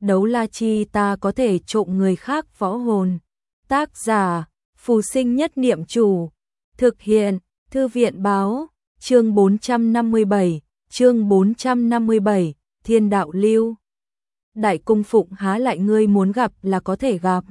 đấu la chi ta có thể trộm người khác võ hồn. Tác giả, Phù Sinh Nhất Niệm Chủ. Thực hiện, Thư viện báo, chương 457, Thiên Đạo Lưu. Đại cung phụng há lại ngươi muốn gặp là có thể gặp.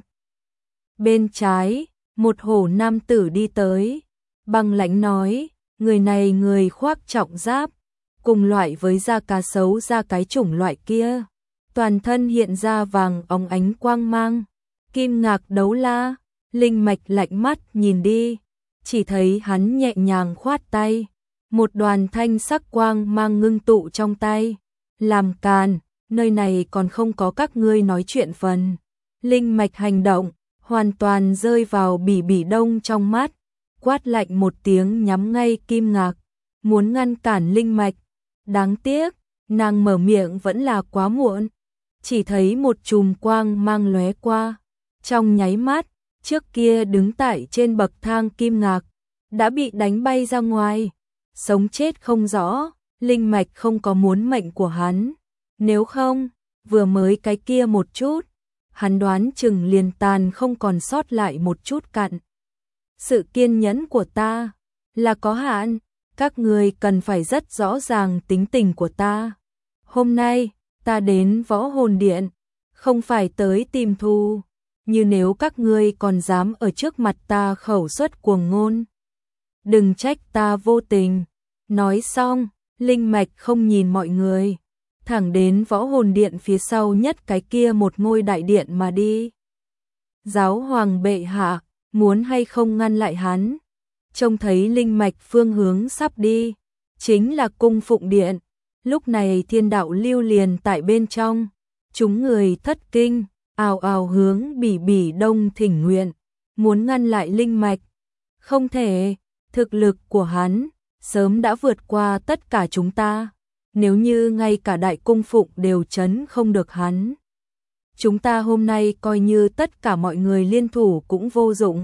Bên trái, một hổ nam tử đi tới, băng lãnh nói, người này người khoác trọng giáp, cùng loại với da cá sấu da cái chủng loại kia, toàn thân hiện ra vàng óng ánh quang mang, kim ngạc đấu la. Linh mạch lạnh mắt nhìn đi, chỉ thấy hắn nhẹ nhàng khoát tay, một đoàn thanh sắc quang mang ngưng tụ trong tay, làm càn, nơi này còn không có các ngươi nói chuyện phần. Linh mạch hành động, hoàn toàn rơi vào Bỉ Bỉ Đông trong mắt, quát lạnh một tiếng nhắm ngay kim ngạc, muốn ngăn cản linh mạch. Đáng tiếc, nàng mở miệng vẫn là quá muộn, chỉ thấy một chùm quang mang lóe qua, trong nháy mắt, trước kia đứng tại trên bậc thang kim ngạc, đã bị đánh bay ra ngoài, sống chết không rõ. Linh mạch không có muốn mệnh của hắn, nếu không, vừa mới cái kia một chút, hắn đoán chừng liền tàn không còn sót lại một chút cặn. Sự kiên nhẫn của ta là có hạn, các người cần phải rất rõ ràng tính tình của ta. Hôm nay, ta đến Võ Hồn Điện, không phải tới tìm thù, như nếu các ngươi còn dám ở trước mặt ta khẩu xuất cuồng ngôn, đừng trách ta vô tình. Nói xong, linh mạch không nhìn mọi người, thẳng đến Võ Hồn Điện phía sau nhất cái kia một ngôi đại điện mà đi. Giáo hoàng bệ hạ, muốn hay không ngăn lại hắn? Trông thấy linh mạch phương hướng sắp đi, chính là cung phụng điện. Lúc này Thiên Đạo Lưu liền tại bên trong, chúng người thất kinh, ào ào hướng Bỉ Bỉ Đông thỉnh nguyện, muốn ngăn lại linh mạch. Không thể, thực lực của hắn sớm đã vượt qua tất cả chúng ta. Nếu như ngay cả đại cung phụng đều trấn không được hắn, chúng ta hôm nay coi như tất cả mọi người liên thủ cũng vô dụng.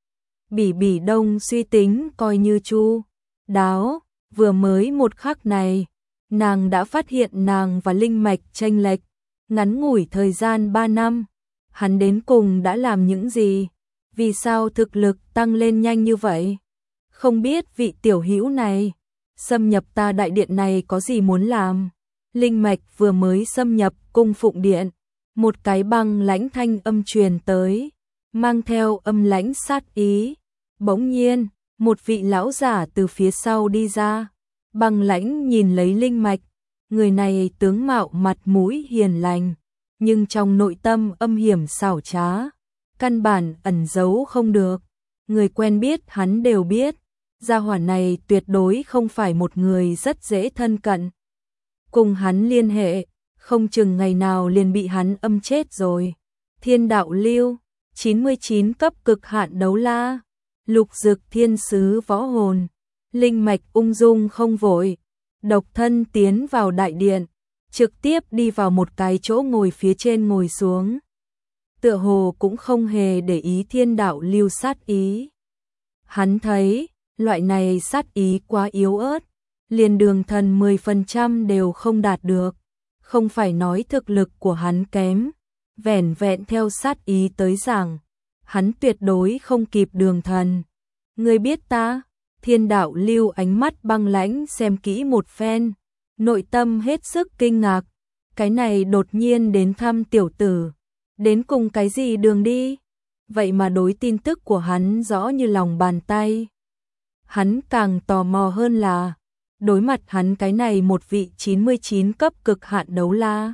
Bỉ Bỉ Đông suy tính coi như chu đáo, vừa mới một khắc này, nàng đã phát hiện nàng và linh mạch chênh lệch, ngắn ngủi thời gian 3 năm, hắn đến cùng đã làm những gì? Vì sao thực lực tăng lên nhanh như vậy? Không biết vị tiểu hữu này xâm nhập ta đại điện này có gì muốn làm? Linh mạch vừa mới xâm nhập cung phụng điện, một cái băng lãnh thanh âm truyền tới, mang theo âm lãnh sát ý. Bỗng nhiên, một vị lão giả từ phía sau đi ra, băng lãnh nhìn lấy linh mạch. Người này tướng mạo mặt mũi hiền lành, nhưng trong nội tâm âm hiểm xảo trá, căn bản ẩn giấu không được. Người quen biết hắn đều biết, gia hỏa này tuyệt đối không phải một người rất dễ thân cận. Cùng hắn liên hệ, không chừng ngày nào liền bị hắn âm chết rồi. Thiên Đạo Lưu, 99 cấp cực hạn đấu la, Lục Dực Thiên Sứ võ hồn. Linh mạch ung dung không vội, độc thân tiến vào đại điện, trực tiếp đi vào một cái chỗ ngồi phía trên ngồi xuống. Tựa hồ cũng không hề để ý Thiên Đạo Lưu sát ý. Hắn thấy, loại này sát ý quá yếu ớt, liền đường thần 10% đều không đạt được. Không phải nói thực lực của hắn kém, vẻn vẹn theo sát ý tới rằng, hắn tuyệt đối không kịp đường thần. Ngươi biết ta? Thiên Đạo Lưu ánh mắt băng lãnh xem kỹ một phen, nội tâm hết sức kinh ngạc. Cái này đột nhiên đến thăm tiểu tử, đến cùng cái gì đường đi? Vậy mà đối tin tức của hắn rõ như lòng bàn tay. Hắn càng tò mò hơn là, đối mặt hắn cái này một vị 99 cấp cực hạn đấu la.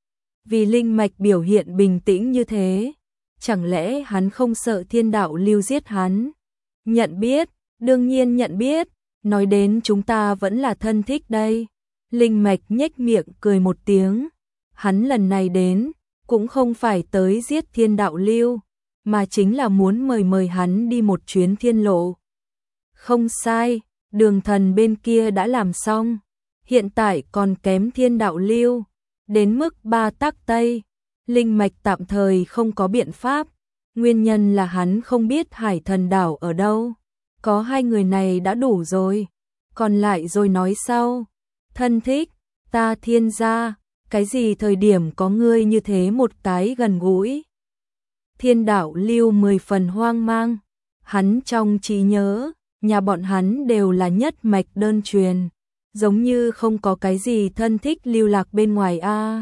Vì linh mạch biểu hiện bình tĩnh như thế, chẳng lẽ hắn không sợ Thiên Đạo Lưu giết hắn? Nhận biết, đương nhiên nhận biết, nói đến chúng ta vẫn là thân thích đây. Linh mạch nhếch miệng cười một tiếng, hắn lần này đến, cũng không phải tới giết Thiên Đạo Lưu, mà chính là muốn mời hắn đi một chuyến thiên lộ. Không sai, đường thần bên kia đã làm xong, hiện tại còn kém Thiên Đạo Lưu, đến mức 3 tắc Tây. Linh mạch tạm thời không có biện pháp, nguyên nhân là hắn không biết Hải Thần Đảo ở đâu. Có hai người này đã đủ rồi, còn lại rồi nói sau. Thân thích, ta Thiên gia, cái gì thời điểm có ngươi như thế một cái gần gũi. Thiên đạo lưu 10 phần hoang mang, hắn trong trí nhớ, nhà bọn hắn đều là nhất mạch đơn truyền, giống như không có cái gì thân thích lưu lạc bên ngoài a.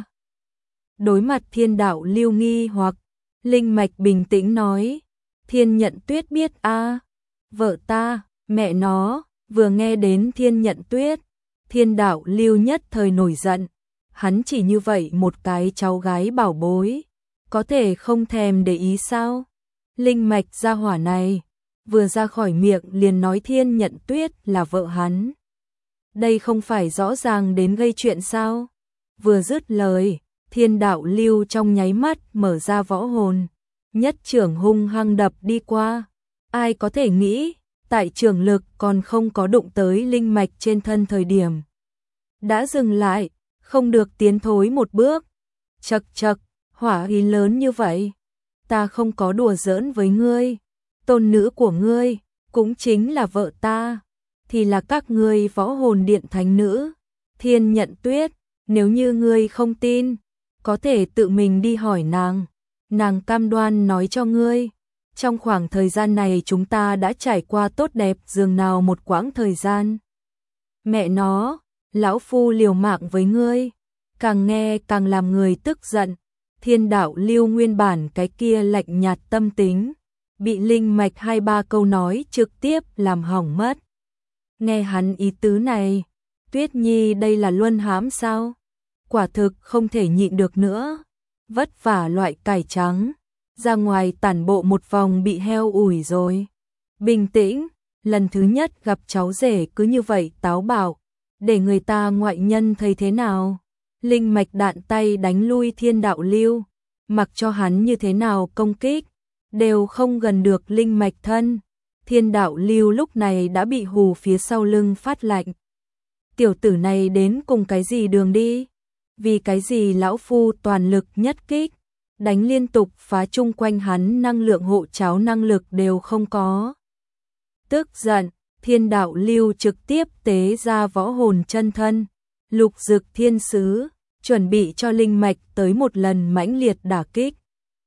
Đối mặt thiên đạo lưu nghi hoặc, linh mạch bình tĩnh nói, Thiên Nhận Tuyết biết a, vợ ta, mẹ nó. Vừa nghe đến Thiên Nhận Tuyết, thiên đạo lưu nhất thời nổi giận, hắn chỉ như vậy một cái cháu gái bảo bối, có thể không thèm để ý sao? Linh mạch gia hỏa này, vừa ra khỏi miệng liền nói Thiên Nhận Tuyết là vợ hắn. Đây không phải rõ ràng đến gây chuyện sao? Vừa dứt lời, thiên đạo lưu trong nháy mắt mở ra võ hồn, nhất trưởng hung hăng đập đi qua. Ai có thể nghĩ, tại trường lực còn không có đụng tới linh mạch trên thân thời điểm. Đã dừng lại, không được tiến thối một bước. Chậc chậc, hỏa khí lớn như vậy. Ta không có đùa giỡn với ngươi. Tôn nữ của ngươi, cũng chính là vợ ta, thì là các ngươi võ hồn điện thánh nữ. Thiên Nhận Tuyết, nếu như ngươi không tin, có thể tự mình đi hỏi nàng. Nàng cam đoan nói cho ngươi. Trong khoảng thời gian này chúng ta đã trải qua tốt đẹp dường nào một quãng thời gian. Mẹ nó, lão phu liều mạng với ngươi. Càng nghe càng làm người tức giận. Thiên đạo lưu nguyên bản cái kia lạnh nhạt tâm tính, bị linh mạch 2-3 câu nói trực tiếp làm hỏng mất. Nghe hắn ý tứ này, Tuyết Nhi đây là luân hãm sao? Quả thực không thể nhịn được nữa. Vất vả loại cải trắng, ra ngoài tản bộ một vòng bị heo ủi rồi. Bình tĩnh, lần thứ nhất gặp cháu rể cứ như vậy táo bạo, để người ta ngoại nhân thấy thế nào? Linh mạch đạn tay đánh lui thiên đạo lưu, mặc cho hắn như thế nào công kích, đều không gần được linh mạch thân. Thiên đạo lưu lúc này đã bị hù phía sau lưng phát lạnh. Tiểu tử này đến cùng cái gì đường đi? Vì cái gì lão phu toàn lực nhất kích, đánh liên tục phá chung quanh hắn năng lượng hộ cháo năng lực đều không có. Tức giận, thiên đạo lưu trực tiếp tế ra võ hồn chân thân, lục dực thiên sứ, chuẩn bị cho linh mạch tới một lần mãnh liệt đả kích.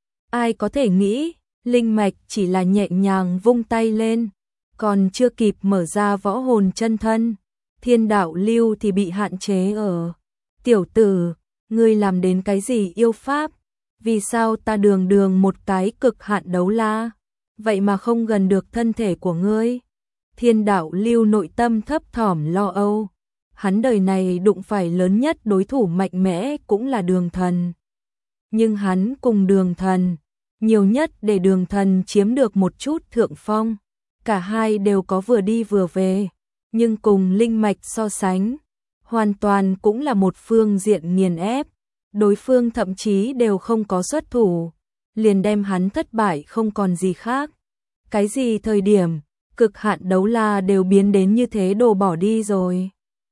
Ai có thể nghĩ, linh mạch chỉ là nhẹ nhàng vung tay lên, còn chưa kịp mở ra võ hồn chân thân, thiên đạo lưu thì bị hạn chế ở. Tiểu tử, ngươi làm đến cái gì yêu pháp? Vì sao ta đường đường một cái cực hạn đấu la, vậy mà không gần được thân thể của ngươi? Thiên đạo lưu nội tâm thấp thỏm lo âu. Hắn đời này đụng phải lớn nhất đối thủ mạnh mẽ cũng là Đường Thần. Nhưng hắn cùng Đường Thần, nhiều nhất để Đường Thần chiếm được một chút thượng phong. Cả hai đều có vừa đi vừa về, nhưng cùng linh mạch so sánh, hoàn toàn cũng là một phương diện nghiền ép. Đối phương thậm chí đều không có xuất thủ, liền đem hắn thất bại không còn gì khác. Cái gì thời điểm, cực hạn đấu la đều biến đến như thế đồ bỏ đi rồi.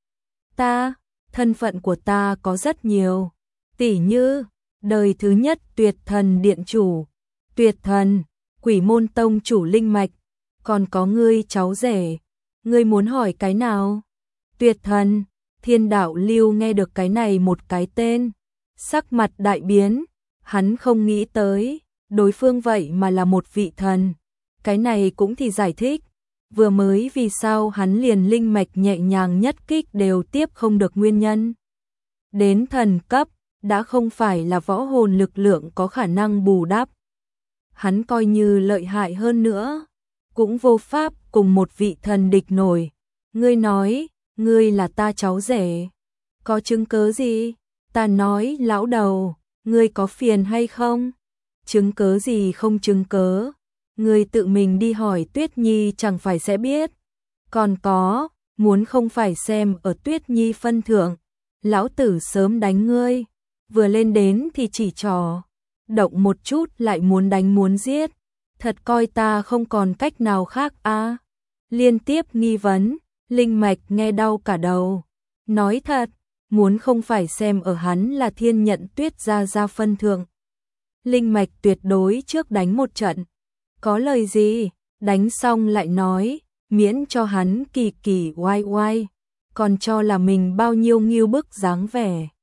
Thân phận của ta có rất nhiều, tỉ như, đời thứ nhất Tuyệt Thần Điện Chủ, Tuyệt Thần, Quỷ Môn Tông Chủ linh mạch, còn có ngươi cháu rể, ngươi muốn hỏi cái nào? Tuyệt Thần, thiên đạo lưu nghe được cái này một cái tên, sắc mặt đại biến, hắn không nghĩ tới, đối phương vậy mà là một vị thần. Cái này cũng thì giải thích, vừa mới vì sao hắn liền linh mạch nhẹ nhàng nhất kích đều tiếp không được nguyên nhân. Đến thần cấp, đã không phải là võ hồn lực lượng có khả năng bù đắp. Hắn coi như lợi hại hơn nữa, cũng vô pháp cùng một vị thần địch nổi. Ngươi nói, ngươi là ta cháu rể, có chứng cớ gì? Ta nói lão đầu, ngươi có phiền hay không? Chứng cớ gì không chứng cớ? Ngươi tự mình đi hỏi Tuyết Nhi chẳng phải sẽ biết. Còn có, muốn không phải xem ở Tuyết Nhi phân thượng, lão tử sớm đánh ngươi. Vừa lên đến thì chỉ trò, động một chút lại muốn đánh muốn giết. Thật coi ta không còn cách nào khác à? Liên tiếp nghi vấn, linh mạch nghe đau cả đầu. Nói thật, muốn không phải xem ở hắn là Thiên Nhận Tuyết ra phân thượng, linh mạch tuyệt đối trước đánh một trận. Có lời gì, đánh xong lại nói, miễn cho hắn kỳ kỳ oai oai, còn cho là mình bao nhiêu nghiêu bức dáng vẻ.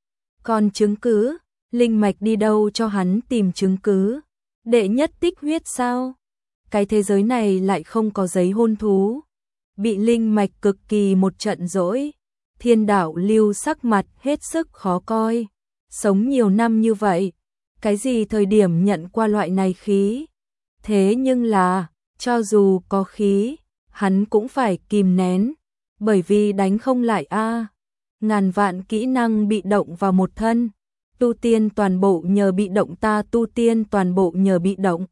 Còn chứng cứ, linh mạch đi đâu cho hắn tìm chứng cứ? Đệ nhất tích huyết sao? Cái thế giới này lại không có giấy hôn thú. Bị linh mạch cực kỳ một trận dỗi, Thiên Đạo Lưu sắc mặt hết sức khó coi. Sống nhiều năm như vậy, cái gì thời điểm nhận qua loại này khí? Thế nhưng là, cho dù có khí, hắn cũng phải kìm nén, bởi vì đánh không lại a. Ngàn vạn kỹ năng bị động vào một thân, tu tiên toàn bộ nhờ bị động, ta tu tiên toàn bộ nhờ bị động.